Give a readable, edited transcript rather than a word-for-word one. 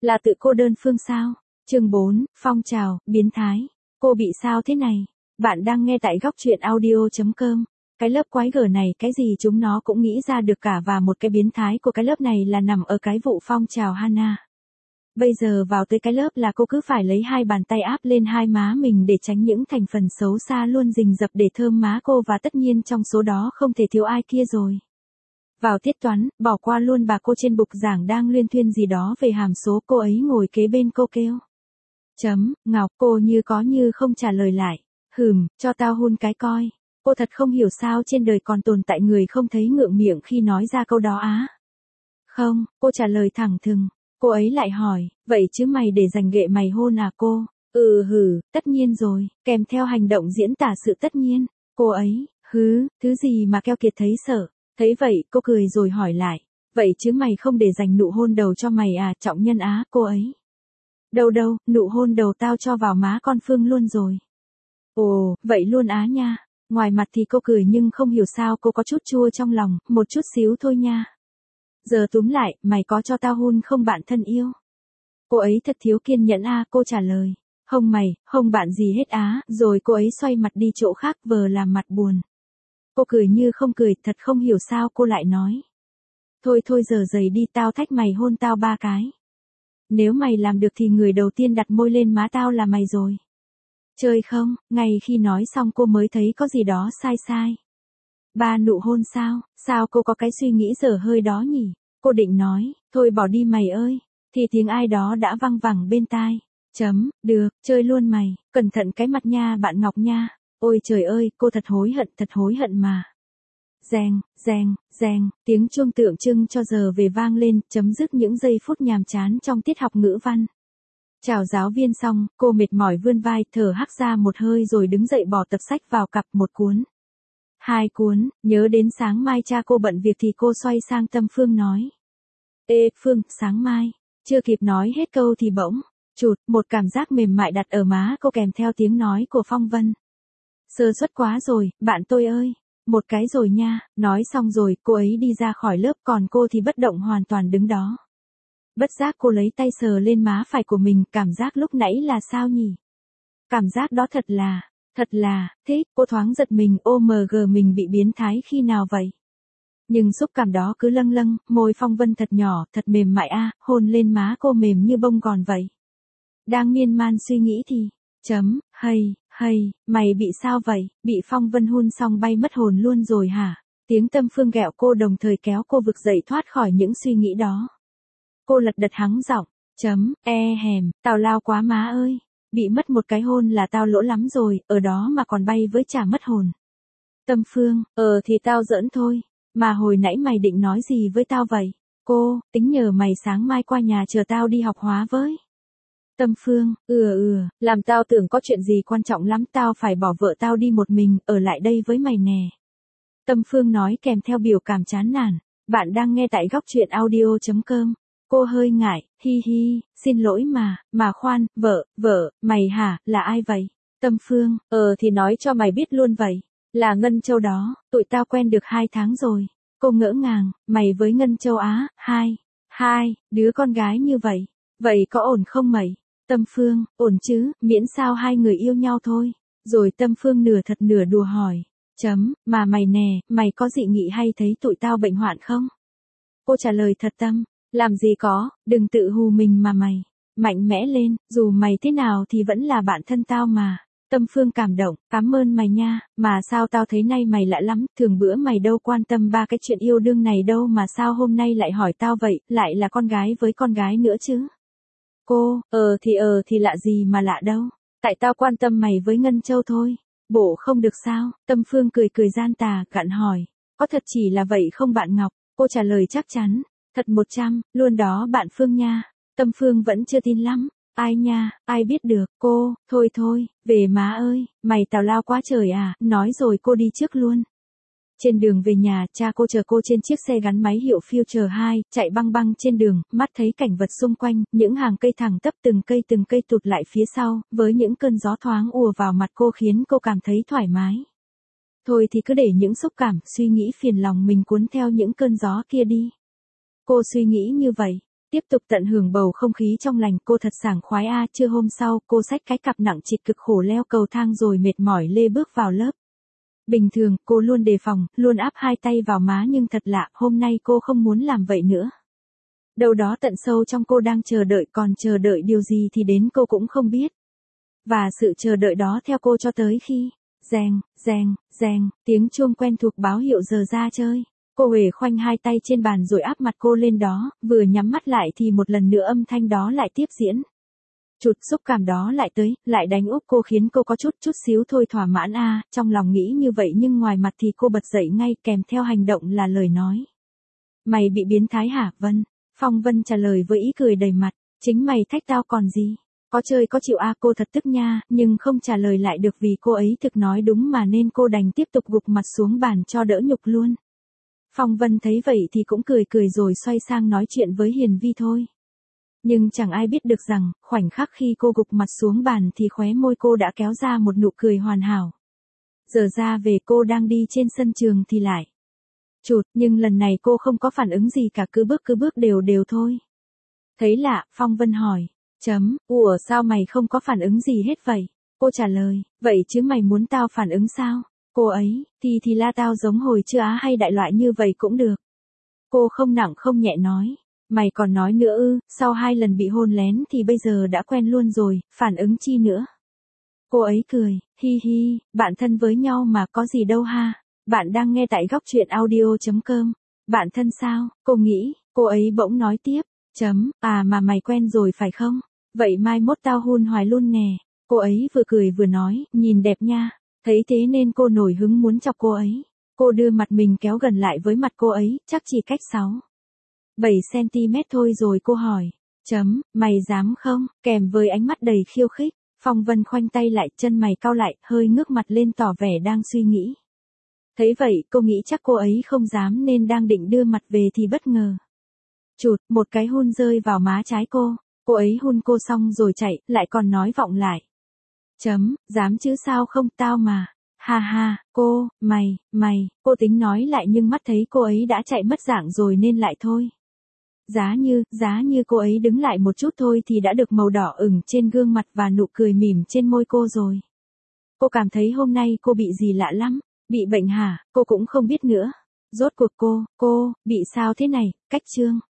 Là tự cô đơn phương sao? Chương 4, phong trào, biến thái. Cô bị sao thế này? Bạn đang nghe tại góc truyện audio.com. Cái lớp quái gở này cái gì chúng nó cũng nghĩ ra được cả, và một cái biến thái của cái lớp này là nằm ở cái vụ phong trào Hana. Bây giờ vào tới cái lớp là cô cứ phải lấy hai bàn tay áp lên hai má mình để tránh những thành phần xấu xa luôn rình rập để thơm má cô, và tất nhiên trong số đó không thể thiếu ai kia rồi. Vào tiết toán, bỏ qua luôn bà cô trên bục giảng đang luyên thuyên gì đó về hàm số, cô ấy ngồi kế bên cô kêu. Ngọc, cô như có như không trả lời lại. Cho tao hun cái coi. Cô thật không hiểu sao trên đời còn tồn tại người không thấy ngượng miệng khi nói ra câu đó á. Không, cô trả lời thẳng thừng. Cô ấy lại hỏi, vậy chứ mày để dành ghệ mày hôn à cô? Tất nhiên rồi, kèm theo hành động diễn tả sự tất nhiên. Cô ấy, thứ gì mà keo kiệt thấy sợ. Thấy vậy, cô cười rồi hỏi lại, vậy chứ mày không để dành nụ hôn đầu cho mày à, trọng nhân á, cô ấy. Đâu, nụ hôn đầu tao cho vào má con Phương luôn rồi. Ồ, vậy luôn á nha. Ngoài mặt thì cô cười nhưng không hiểu sao cô có chút chua trong lòng, một chút xíu thôi nha. Giờ túm lại, mày có cho tao hôn không bạn thân yêu? Cô ấy thật thiếu kiên nhẫn à, cô trả lời. Không mày, không bạn gì hết á, rồi cô ấy xoay mặt đi chỗ khác vờ làm mặt buồn. Cô cười như không cười, thật không hiểu sao cô lại nói. Thôi giờ giày đi, tao thách mày hôn tao 3 cái. Nếu mày làm được thì người đầu tiên đặt môi lên má tao là mày rồi. Chơi không? Ngay khi nói xong cô mới thấy có gì đó sai. 3 nụ hôn sao? Sao cô có cái suy nghĩ dở hơi đó nhỉ? Cô định nói, thôi bỏ đi mày ơi. Thì tiếng ai đó đã văng vẳng bên tai. Được, chơi luôn mày, cẩn thận cái mặt nha bạn Ngọc nha. Ôi trời ơi, cô thật hối hận mà. Reng, tiếng chuông tượng trưng cho giờ về vang lên, chấm dứt những giây phút nhàm chán trong tiết học ngữ văn. Chào giáo viên xong, cô mệt mỏi vươn vai, thở hắt ra một hơi rồi đứng dậy bỏ tập sách vào cặp, 1 cuốn. 2 cuốn, nhớ đến sáng mai cha cô bận việc thì cô xoay sang Tâm Phương nói. Ê, Phương, sáng mai. Chưa kịp nói hết câu thì bỗng, một cảm giác mềm mại đặt ở má cô kèm theo tiếng nói của Phong Vân. Sơ suất quá rồi, bạn tôi ơi. Một cái rồi nha, nói xong rồi, cô ấy đi ra khỏi lớp, còn cô thì bất động hoàn toàn đứng đó. Bất giác cô lấy tay sờ lên má phải của mình, cảm giác lúc nãy là sao nhỉ? Cảm giác đó thật là, thích, cô thoáng giật mình, OMG mình bị biến thái khi nào vậy? Nhưng xúc cảm đó cứ lâng, môi Phong Vân thật nhỏ, thật mềm mại a, hôn lên má cô mềm như bông gòn vậy. Đang miên man suy nghĩ thì, hay, mày bị sao vậy, bị Phong Vân hôn xong bay mất hồn luôn rồi hả? Tiếng Tâm Phương ghẹo cô đồng thời kéo cô vực dậy thoát khỏi những suy nghĩ đó. Cô lật đật hắng giọng, tào lao quá má ơi, bị mất một cái hôn là tao lỗ lắm rồi, ở đó mà còn bay với chả mất hồn. Tâm Phương, thì tao giỡn thôi, mà hồi nãy mày định nói gì với tao vậy? Cô, tính nhờ mày sáng mai qua nhà chờ tao đi học hóa với. Tâm Phương, làm tao tưởng có chuyện gì quan trọng lắm, tao phải bỏ vợ tao đi một mình, ở lại đây với mày nè. Tâm Phương nói kèm theo biểu cảm chán nản. Bạn đang nghe tại góc truyện audio.com. Cô hơi ngại, xin lỗi mà khoan, vợ, mày hả, là ai vậy? Tâm Phương, thì nói cho mày biết luôn vậy. Là Ngân Châu đó, tụi tao quen được 2 tháng rồi. Cô ngỡ ngàng, mày với Ngân Châu á, hai đứa con gái như vậy. Vậy có ổn không mày? Tâm Phương, ổn chứ, miễn sao hai người yêu nhau thôi. Rồi Tâm Phương nửa thật nửa đùa hỏi. Mà mày nè, mày có dị nghị hay thấy tụi tao bệnh hoạn không? Cô trả lời thật tâm, làm gì có, đừng tự hù mình mà mày. Mạnh mẽ lên, dù mày thế nào thì vẫn là bạn thân tao mà. Tâm Phương cảm động, cảm ơn mày nha, mà sao tao thấy nay mày lạ lắm, thường bữa mày đâu quan tâm 3 cái chuyện yêu đương này đâu mà sao hôm nay lại hỏi tao vậy, lại là con gái với con gái nữa chứ. Cô, thì lạ gì mà lạ đâu, tại tao quan tâm mày với Ngân Châu thôi. Bộ không được sao? Tâm Phương cười gian tà, gặn hỏi. Có thật chỉ là vậy không bạn Ngọc? Cô trả lời chắc chắn. Thật 100, luôn đó bạn Phương nha. Tâm Phương vẫn chưa tin lắm. Ai nha, ai biết được, cô, thôi, về má ơi, mày tào lao quá trời à, nói rồi cô đi trước luôn. Trên đường về nhà, cha cô chờ cô trên chiếc xe gắn máy hiệu Future 2, chạy băng trên đường, mắt thấy cảnh vật xung quanh, những hàng cây thẳng tắp từng cây tụt lại phía sau, với những cơn gió thoáng ùa vào mặt cô khiến cô cảm thấy thoải mái. Thôi thì cứ để những xúc cảm, suy nghĩ phiền lòng mình cuốn theo những cơn gió kia đi. Cô suy nghĩ như vậy. Tiếp tục tận hưởng bầu không khí trong lành, cô thật sảng khoái a. Trưa hôm sau, cô xách cái cặp nặng trịch cực khổ leo cầu thang rồi mệt mỏi lê bước vào lớp. Bình thường, cô luôn đề phòng, luôn áp hai tay vào má nhưng thật lạ, hôm nay cô không muốn làm vậy nữa. Đâu đó tận sâu trong cô đang chờ đợi, còn chờ đợi điều gì thì đến cô cũng không biết. Và sự chờ đợi đó theo cô cho tới khi, reng, reng, reng, tiếng chuông quen thuộc báo hiệu giờ ra chơi. Cô huề khoanh hai tay trên bàn rồi áp mặt cô lên đó, vừa nhắm mắt lại thì một lần nữa âm thanh đó lại tiếp diễn. Chụt xúc cảm đó lại tới, lại đánh úp cô khiến cô có chút xíu thôi thỏa mãn a. Trong lòng nghĩ như vậy nhưng ngoài mặt thì cô bật dậy ngay kèm theo hành động là lời nói. Mày bị biến thái hả Vân? Phong Vân trả lời với ý cười đầy mặt, chính mày thách tao còn gì. Có chơi có chịu a. Cô thật tức nha, nhưng không trả lời lại được vì cô ấy thực nói đúng mà nên cô đành tiếp tục gục mặt xuống bàn cho đỡ nhục luôn. Phong Vân thấy vậy thì cũng cười cười rồi xoay sang nói chuyện với Hiền Vi thôi. Nhưng chẳng ai biết được rằng, khoảnh khắc khi cô gục mặt xuống bàn thì khóe môi cô đã kéo ra một nụ cười hoàn hảo. Giờ ra về cô đang đi trên sân trường thì lại. Chụt, nhưng lần này cô không có phản ứng gì cả, cứ bước đều đều thôi. Thấy lạ, Phong Vân hỏi. Ủa sao mày không có phản ứng gì hết vậy? Cô trả lời, vậy chứ mày muốn tao phản ứng sao? Cô ấy, thì la tao giống hồi chưa á hay đại loại như vậy cũng được. Cô không nặng không nhẹ nói. Mày còn nói nữa ư, sau 2 lần bị hôn lén thì bây giờ đã quen luôn rồi, phản ứng chi nữa. Cô ấy cười, hi hi, bạn thân với nhau mà có gì đâu ha. Bạn đang nghe tại góc truyện audio.com. Bạn thân sao, cô nghĩ, cô ấy bỗng nói tiếp. Mà mày quen rồi phải không? Vậy mai mốt tao hôn hoài luôn nè. Cô ấy vừa cười vừa nói, nhìn đẹp nha. Thấy thế nên cô nổi hứng muốn chọc cô ấy. Cô đưa mặt mình kéo gần lại với mặt cô ấy, chắc chỉ cách 7 cm thôi rồi cô hỏi. Mày dám không? Kèm với ánh mắt đầy khiêu khích. Phong Vân khoanh tay lại, chân mày cau lại, hơi ngước mặt lên tỏ vẻ đang suy nghĩ. Thấy vậy, cô nghĩ chắc cô ấy không dám nên đang định đưa mặt về thì bất ngờ. Chụt, một cái hôn rơi vào má trái cô. Cô ấy hôn cô xong rồi chạy, lại còn nói vọng lại. Dám chứ sao không, tao mà. Ha ha, cô, mày, cô tính nói lại nhưng mắt thấy cô ấy đã chạy mất dạng rồi nên lại thôi. Giá như cô ấy đứng lại một chút thôi thì đã được màu đỏ ửng trên gương mặt và nụ cười mỉm trên môi cô rồi. Cô cảm thấy hôm nay cô bị gì lạ lắm, bị bệnh hả, cô cũng không biết nữa. Rốt cuộc cô, bị sao thế này, cách chương.